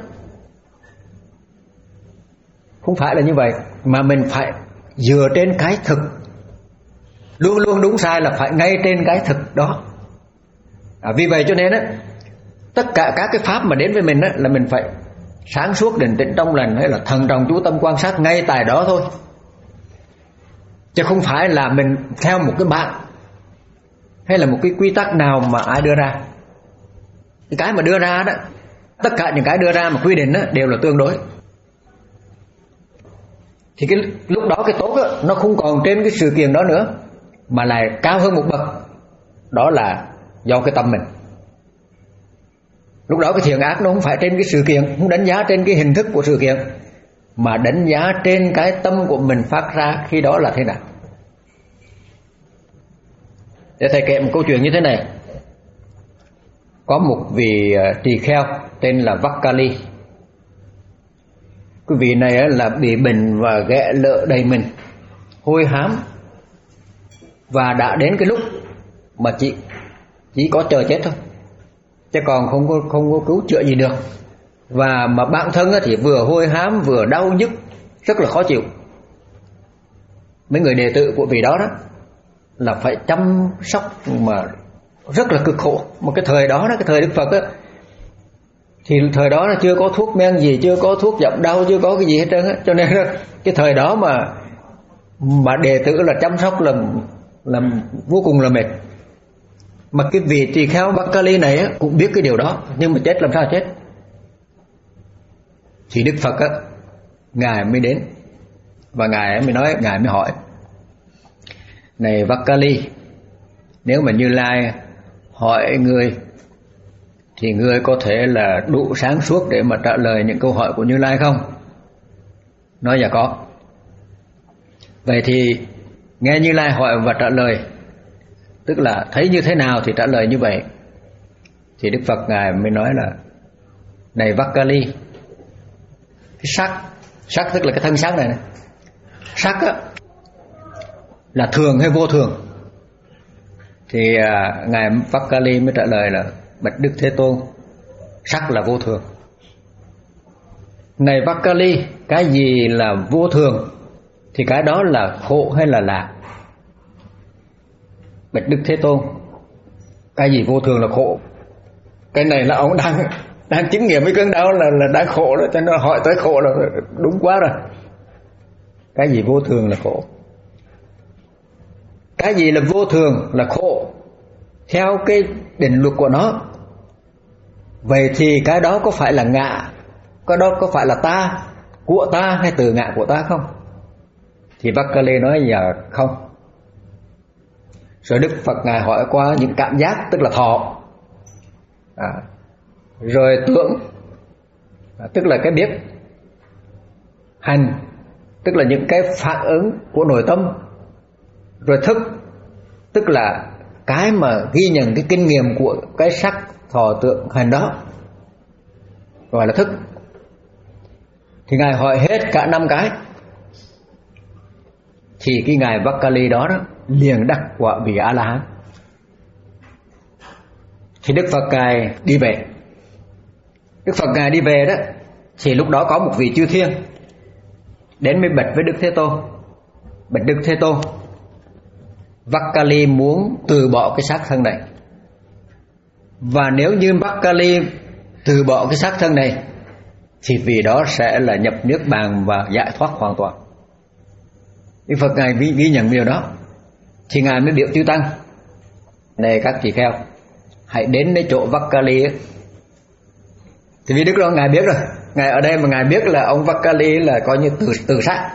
Không phải là như vậy, mà mình phải dựa trên cái thực. Luôn luôn đúng sai là phải ngay trên cái thực đó. À, vì vậy cho nên á, tất cả các cái pháp mà đến với mình á, là mình phải sáng suốt định tĩnh trong lành, hay là thần trọng chú tâm quan sát ngay tại đó thôi, chứ không phải là mình theo một cái bạn hay là một cái quy tắc nào mà ai đưa ra. Cái mà đưa ra đó, tất cả những cái đưa ra mà quy định đó đều là tương đối. thì cái lúc đó cái tốt á, nó không còn trên cái sự kiện đó nữa, mà lại cao hơn một bậc. Đó là do cái tâm mình. Lúc đó cái thiện ác nó không phải trên cái sự kiện, không đánh giá trên cái hình thức của sự kiện, mà đánh giá trên cái tâm của mình phát ra khi đó là thế nào. Để thầy kể một câu chuyện như thế này. Có một vị tỳ kheo tên là Vakali. Cái vị này là bị bệnh và ghẹ lợ đầy mình, hôi hám, và đã đến cái lúc mà chỉ chỉ có chờ chết thôi, chứ còn không có không có cứu chữa gì được. Và mà bản thân thì vừa hôi hám vừa đau nhức, rất là khó chịu. Mấy người đệ tử của vị đó đó là phải chăm sóc mà rất là cực khổ. Mà cái thời đó, đó cái thời Đức Phật á, thì thời đó là chưa có thuốc men gì, chưa có thuốc giảm đau, chưa có cái gì hết trơn á, cho nên cái thời đó mà mà đệ tử là chăm sóc là là vô cùng là mệt. Mà cái vị tỳ kheo Vakali này á, cũng biết cái điều đó, nhưng mà chết làm sao chết. Thì Đức Phật á, ngài mới đến và ngài mới nói, ngài mới hỏi: này Vakali, nếu mà Như Lai hỏi ngươi thì ngươi có thể là đủ sáng suốt để mà trả lời những câu hỏi của Như Lai không? Nói dạ có. Vậy thì nghe Như Lai hỏi và trả lời, tức là thấy như thế nào thì trả lời như vậy. Thì Đức Phật ngài mới nói là: này Vakali, cái sắc, sắc tức là cái thân sắc này, này. Sắc á, là thường hay vô thường? Thì à, ngài Vakali mới trả lời là: bạch Đức Thế Tôn, sắc là vô thường. Này Vakali, cái gì là vô thường thì cái đó là khổ hay là lạc? Bạch Đức Thế Tôn, cái gì vô thường là khổ? Cái này là ông đang đang chứng nghiệm với cơn đau là là đang khổ rồi, cho nên hỏi tới khổ là đúng quá rồi. Cái gì vô thường là khổ? Cái gì là vô thường là khổ theo cái định luật của nó? Vậy thì cái đó có phải là ngã, cái đó có phải là ta, của ta hay từ ngã của ta không? Thì Vakali nói dạ không. Rồi Đức Phật ngài hỏi qua những cảm giác, tức là thọ, à, rồi tưởng, à, tức là cái biết, hành, tức là những cái phản ứng của nội tâm, rồi thức, tức là cái mà ghi nhận cái kinh nghiệm của cái sắc, thọ, tưởng, hành đó, gọi là thức. Thì ngài hỏi hết cả năm cái, thì cái ngài Vakali đó, đó liền đắc quả vị A La Hán. Thì Đức Phật ngài đi về. Đức Phật ngài đi về đó, thì lúc đó có một vị chư thiên đến mới bạch với Đức Thế Tôn: bạch Đức Thế Tôn, Vakali muốn từ bỏ cái xác thân này, và nếu như Vakali từ bỏ cái xác thân này thì vì đó sẽ là nhập niết bàn và giải thoát hoàn toàn. Đức Phật ngài ghi, ghi nhận điều đó. Thì ngài mới biểu chư tăng: này các tỳ kheo, hãy đến đến chỗ Vakali ấy. Thì vì Đức đó ngài biết rồi, ngài ở đây mà ngài biết là ông Vakali là coi như từ từ sát.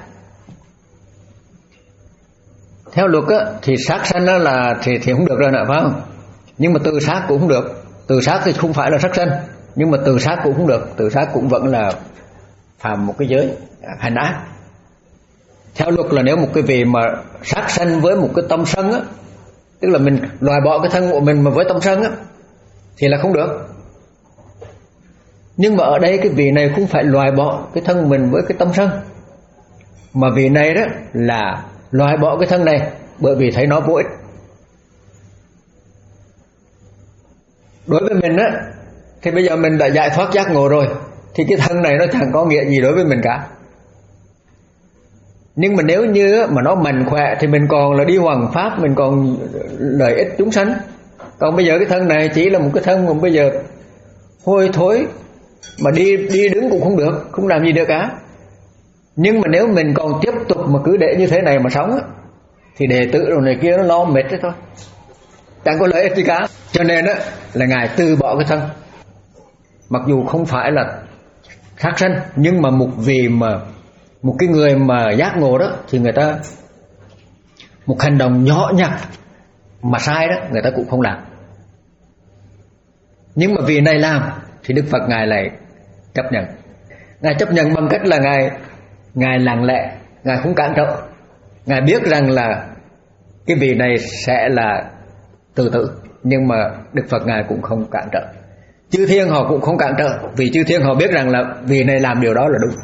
Theo luật á, thì sát sanh đó là thì thì không được rồi nè, phải không? Nhưng mà từ sát cũng không được. Từ sát thì không phải là sát sanh, nhưng mà từ sát cũng không được. Từ sát cũng vẫn là phạm một cái giới hành ác. Theo luật là nếu một cái vị mà sát sanh với một cái tâm sân á, tức là mình loại bỏ cái thân của mình mà với tâm sân á, thì là không được. Nhưng mà ở đây cái vị này không phải loại bỏ cái thân mình với cái tâm sân, mà vị này đó là loại bỏ cái thân này bởi vì thấy nó vô ích. Đối với mình á, thì bây giờ mình đã giải thoát giác ngộ rồi, thì cái thân này nó chẳng có nghĩa gì đối với mình cả. Nhưng mà nếu như mà nó mạnh khỏe thì mình còn là đi hoằng pháp, mình còn lợi ích chúng sanh. Còn bây giờ cái thân này chỉ là một cái thân mà bây giờ hôi thối, mà đi đi đứng cũng không được, không làm gì được cả. Nhưng mà nếu mình còn tiếp tục mà cứ để như thế này mà sống á, thì đệ tử rồi này kia nó lo mệt đấy thôi, chẳng có lợi ích gì cả. Cho nên á là ngài từ bỏ cái thân, mặc dù không phải là sát sanh, nhưng mà một vị mà Một cái người mà giác ngộ đó thì người ta một hành động nhỏ nhặt mà sai đó người ta cũng không làm. Nhưng mà vì này làm thì Đức Phật Ngài lại chấp nhận. Ngài chấp nhận bằng cách là Ngài Ngài lặng lẽ, Ngài không cản trở. Ngài biết rằng là cái vị này sẽ là tự tử, nhưng mà Đức Phật Ngài cũng không cản trở. Chư thiên họ cũng không cản trở, vì chư thiên họ biết rằng là vị này làm điều đó là đúng.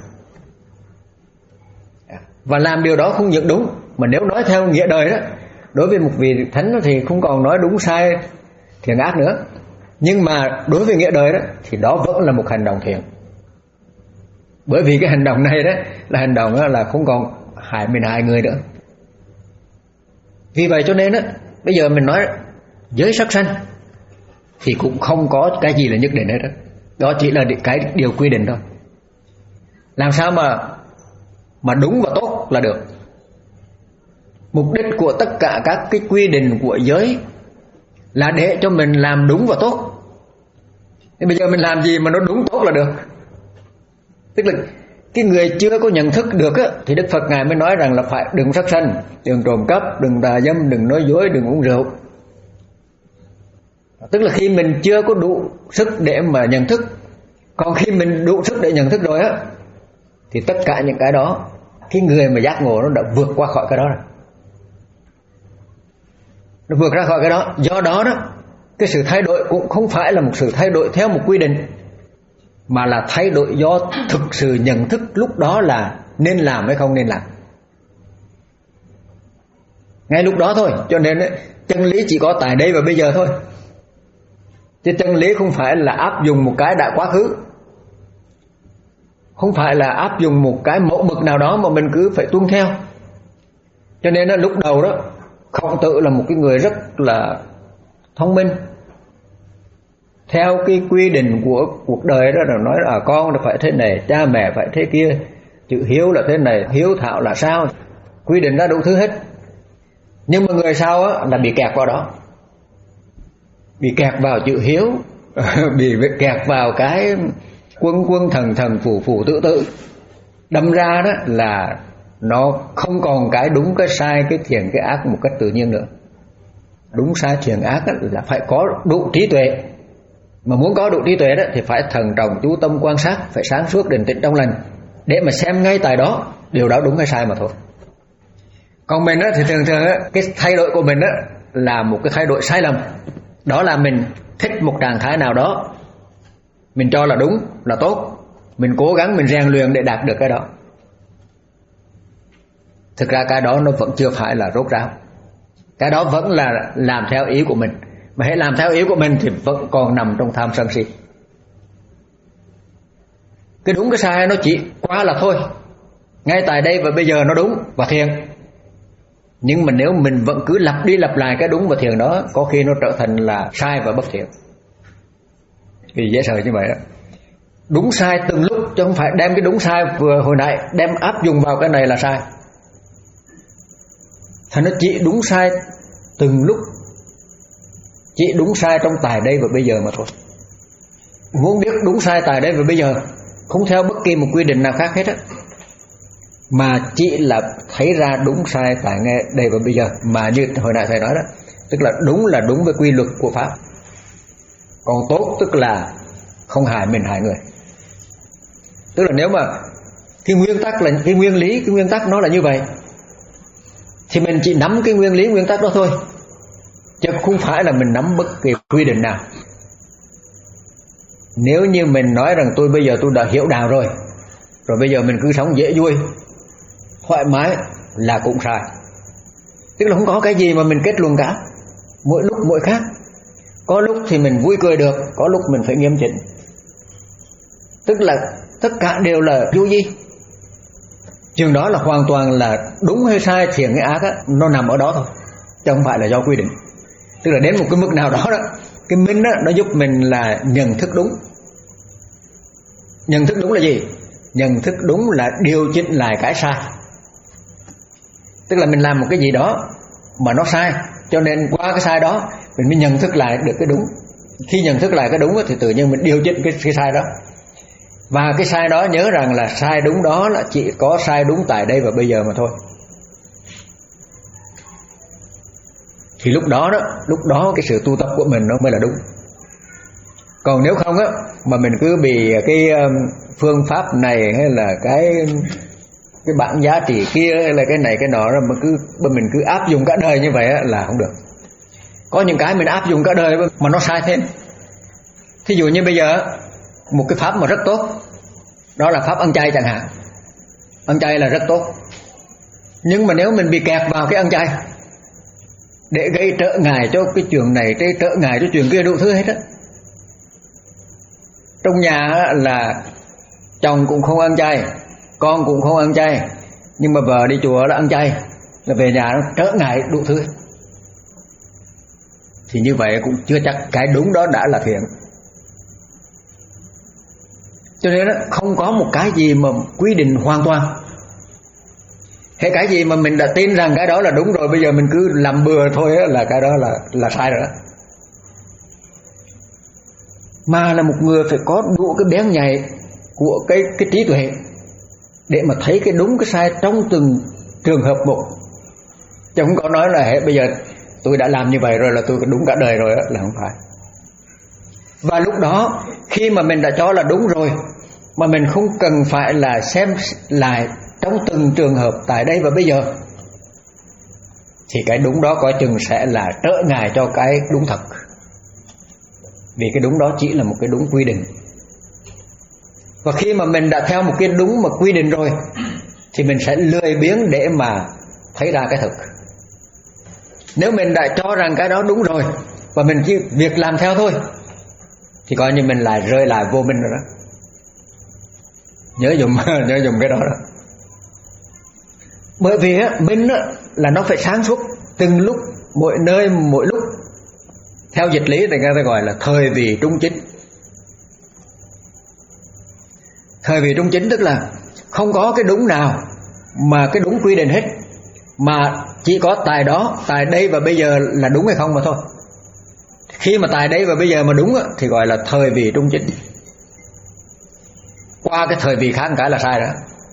Và làm điều đó không những đúng, mà nếu nói theo nghĩa đời đó, đối với một vị thánh thì không còn nói đúng sai thiện ác nữa. Nhưng mà đối với nghĩa đời đó thì đó vẫn là một hành động thiện. Bởi vì cái hành động này đó là hành động đó là không còn hại mình hại người nữa. Vì vậy cho nên đó, bây giờ mình nói giới sát sanh thì cũng không có cái gì là nhất định hết đó. Đó chỉ là cái điều quy định thôi. Làm sao mà mà đúng và tốt là được. Mục đích của tất cả các cái quy định của giới là để cho mình làm đúng và tốt. Thì bây giờ mình làm gì mà nó đúng tốt là được. Tức là cái người chưa có nhận thức được á, thì Đức Phật Ngài mới nói rằng là phải đừng sát sanh, đừng trộm cắp, đừng tà dâm, đừng nói dối, đừng uống rượu. Tức là khi mình chưa có đủ sức để mà nhận thức. Còn khi mình đủ sức để nhận thức rồi á, thì tất cả những cái đó, cái người mà giác ngộ nó đã vượt qua khỏi cái đó rồi. Nó vượt ra khỏi cái đó. Do đó đó, cái sự thay đổi cũng không phải là một sự thay đổi theo một quy định, mà là thay đổi do thực sự nhận thức lúc đó là nên làm hay không nên làm. Ngay lúc đó thôi. Cho nên ấy, chân lý chỉ có tại đây và bây giờ thôi. Chứ chân lý không phải là áp dụng một cái đã quá khứ, không phải là áp dụng một cái mẫu mực nào đó mà mình cứ phải tuân theo. Cho nên là lúc đầu đó, Khổng Tử là một cái người rất là thông minh. Theo cái quy định của cuộc đời đó là nói là con là phải thế này, cha mẹ phải thế kia, chữ hiếu là thế này, hiếu thảo là sao, quy định ra đủ thứ hết. Nhưng mà người sau á, là bị kẹt vào đó, bị kẹt vào chữ hiếu, bị kẹt vào cái quân quân thần thần phù phù tự tự. Đâm ra đó là nó không còn cái đúng cái sai, cái thiện cái ác một cách tự nhiên nữa. Đúng sai thiện ác là phải có đủ trí tuệ. Mà muốn có đủ trí tuệ đó thì phải thận trọng chú tâm quan sát, phải sáng suốt định tĩnh trong lành, để mà xem ngay tại đó điều đó đúng hay sai mà thôi. Còn mình đó thì thường thường đó, cái thay đổi của mình đó là một cái thay đổi sai lầm. Đó là mình thích một trạng thái nào đó, mình cho là đúng, là tốt, mình cố gắng mình rèn luyện để đạt được cái đó. Thực ra cái đó nó vẫn chưa phải là rốt ráo. Cái đó vẫn là làm theo ý của mình. Mà hãy làm theo ý của mình thì vẫn còn nằm trong tham sân si. Cái đúng cái sai nó chỉ qua là thôi. Ngay tại đây và bây giờ nó đúng và thiện. Nhưng mà nếu mình vẫn cứ lặp đi lặp lại cái đúng và thiện đó, có khi nó trở thành là sai và bất thiện. Vì dễ sợ như vậy đó. Đúng sai từng lúc, chứ không phải đem cái đúng sai vừa hồi nãy đem áp dụng vào cái này là sai. Thành nó chỉ đúng sai từng lúc, chỉ đúng sai trong tại đây và bây giờ mà thôi. Muốn biết đúng sai tại đây và bây giờ, không theo bất kỳ một quy định nào khác hết á, mà chỉ là thấy ra đúng sai tại ngay đây và bây giờ. Mà như hồi nãy thầy nói đó, tức là đúng là đúng với quy luật của Pháp. Còn tốt tức là không hại mình hại người. Tức là nếu mà cái nguyên tắc là cái nguyên lý, cái nguyên tắc nó là như vậy, thì mình chỉ nắm cái nguyên lý nguyên tắc đó thôi, chứ không phải là mình nắm bất kỳ quy định nào. Nếu như mình nói rằng tôi bây giờ tôi đã hiểu đạo rồi, rồi bây giờ mình cứ sống dễ vui, thoải mái là cũng sai. Tức là không có cái gì mà mình kết luận cả. Mỗi lúc mỗi khác. Có lúc thì mình vui cười được, có lúc mình phải nghiêm chỉnh. Tức là tất cả đều là vô vi. Chừng đó là hoàn toàn là đúng hay sai, thiện hay ác á, nó nằm ở đó thôi, chứ không phải là do quy định. Tức là đến một cái mức nào đó đó, cái minh đó, nó giúp mình là nhận thức đúng. Nhận thức đúng là gì? Nhận thức đúng là điều chỉnh lại cái sai. Tức là mình làm một cái gì đó mà nó sai, cho nên qua cái sai đó mình mới nhận thức lại được cái đúng. Khi nhận thức lại cái đúng thì tự nhiên mình điều chỉnh cái, cái sai đó. Và cái sai đó nhớ rằng là sai đúng đó là chỉ có sai đúng tại đây và bây giờ mà thôi. Thì lúc đó đó, lúc đó cái sự tu tập của mình nó mới là đúng. Còn nếu không á, mà mình cứ bị cái phương pháp này hay là cái cái bảng giá trị kia hay là cái này cái nọ mà cứ mà mình cứ áp dụng cả đời như vậy á, là không được. Có những cái mình áp dụng cả đời mà nó sai thêm. Thí dụ như bây giờ một cái pháp mà rất tốt, đó là pháp ăn chay chẳng hạn. Ăn chay là rất tốt, nhưng mà nếu mình bị kẹt vào cái ăn chay để gây trở ngại cho cái chuyện này, gây trở ngại cho chuyện kia đủ thứ hết á. Trong nhà là chồng cũng không ăn chay, con cũng không ăn chay, nhưng mà vợ đi chùa là ăn chay, là về nhà nó trở ngại đủ thứ. Thì như vậy cũng chưa chắc cái đúng đó đã là thiện. Cho nên không có một cái gì mà quy định hoàn toàn. Hay cái gì mà mình đã tin rằng cái đó là đúng rồi, bây giờ mình cứ làm bừa thôi là cái đó là là sai rồi đó. Mà là một người phải có đủ cái bén nhạy của cái cái trí tuệ để mà thấy cái đúng cái sai trong từng trường hợp một. Chứ không có nói là hey, bây giờ tôi đã làm như vậy rồi là tôi đúng cả đời rồi đó, là không phải. Và lúc đó khi mà mình đã cho là đúng rồi, mà mình không cần phải là xem lại trong từng trường hợp tại đây và bây giờ, thì cái đúng đó coi chừng sẽ là trở ngại cho cái đúng thật. Vì cái đúng đó chỉ là một cái đúng quy định. Và khi mà mình đã theo một cái đúng mà quy định rồi, thì mình sẽ lười biếng để mà thấy ra cái thực. Nếu mình đã cho rằng cái đó đúng rồi và mình chỉ việc làm theo thôi, thì coi như mình lại rơi lại vô minh rồi đó. Nhớ dùng nhớ dùng cái đó đó. Bởi vì á, minh á, là nó phải sáng suốt từng lúc, mỗi nơi, mỗi lúc. Theo dịch lý thì người ta gọi là thời vị trung chính. Thời vị trung chính tức là không có cái đúng nào mà cái đúng quy định hết, mà chỉ có tại đó, tại đây và bây giờ là đúng hay không mà thôi. Khi mà tại đây và bây giờ mà đúng á, thì gọi là thời vị trung chính. Qua cái thời vị khác một cái là sai đó.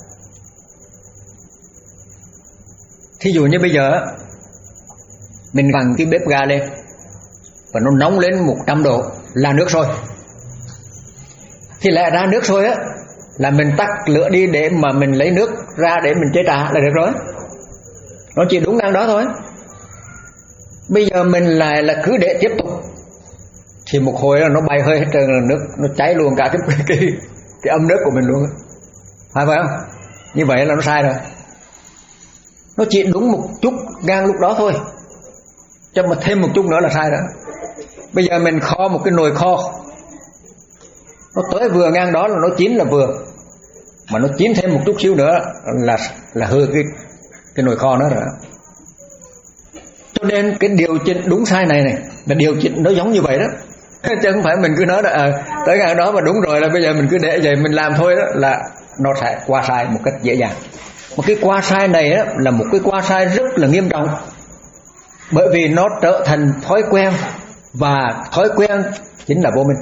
Thí dụ như bây giờ mình vặn cái bếp ga lên và nó nóng lên một trăm độ là nước sôi, thì lẽ ra nước sôi á là mình tắt lửa đi để mà mình lấy nước ra để mình chế trà là được rồi. Nó chỉ đúng ngang đó thôi. Bây giờ mình lại là cứ để tiếp tục, thì một hồi là nó bay hơi hết trơn, là nước nó cháy luôn cả cái cái cái âm nước của mình luôn, phải phải không? Như vậy là nó sai rồi. Nó chỉ đúng một chút ngang lúc đó thôi, cho mà thêm một chút nữa là sai rồi. Bây giờ mình kho một cái nồi kho, nó tới vừa ngang đó là nó chín là vừa, mà nó chín thêm một chút xíu nữa là là hư cái cái nồi kho nó rồi. Cho nên cái điều chỉnh đúng sai này này là điều chỉnh nó giống như vậy đó. Chứ không phải mình cứ nói là à, tới ngang đó mà đúng rồi là bây giờ mình cứ để vậy mình làm thôi, đó là nó sẽ qua sai một cách dễ dàng. Một cái qua sai này á, là một cái qua sai rất là nghiêm trọng, bởi vì nó trở thành thói quen, và thói quen chính là vô minh.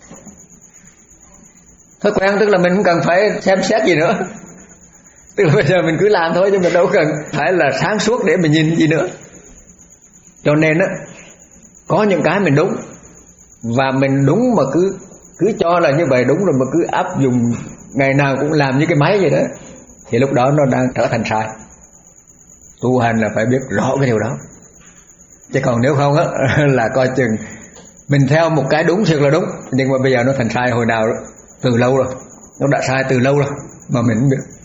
Thói quen tức là mình không cần phải xem xét gì nữa, tức là bây giờ mình cứ làm thôi, chứ mình đâu cần phải là sáng suốt để mình nhìn gì nữa. Cho nên á, có những cái mình đúng, và mình đúng mà cứ cứ cho là như vậy đúng rồi, mà cứ áp dụng ngày nào cũng làm như cái máy vậy đó, thì lúc đó nó đang trở thành sai. Tu hành là phải biết rõ cái điều đó, chứ còn nếu không á là coi chừng mình theo một cái đúng thiệt là đúng, nhưng mà bây giờ nó thành sai hồi nào đó, từ lâu rồi, nó đã sai từ lâu rồi mà mình không biết.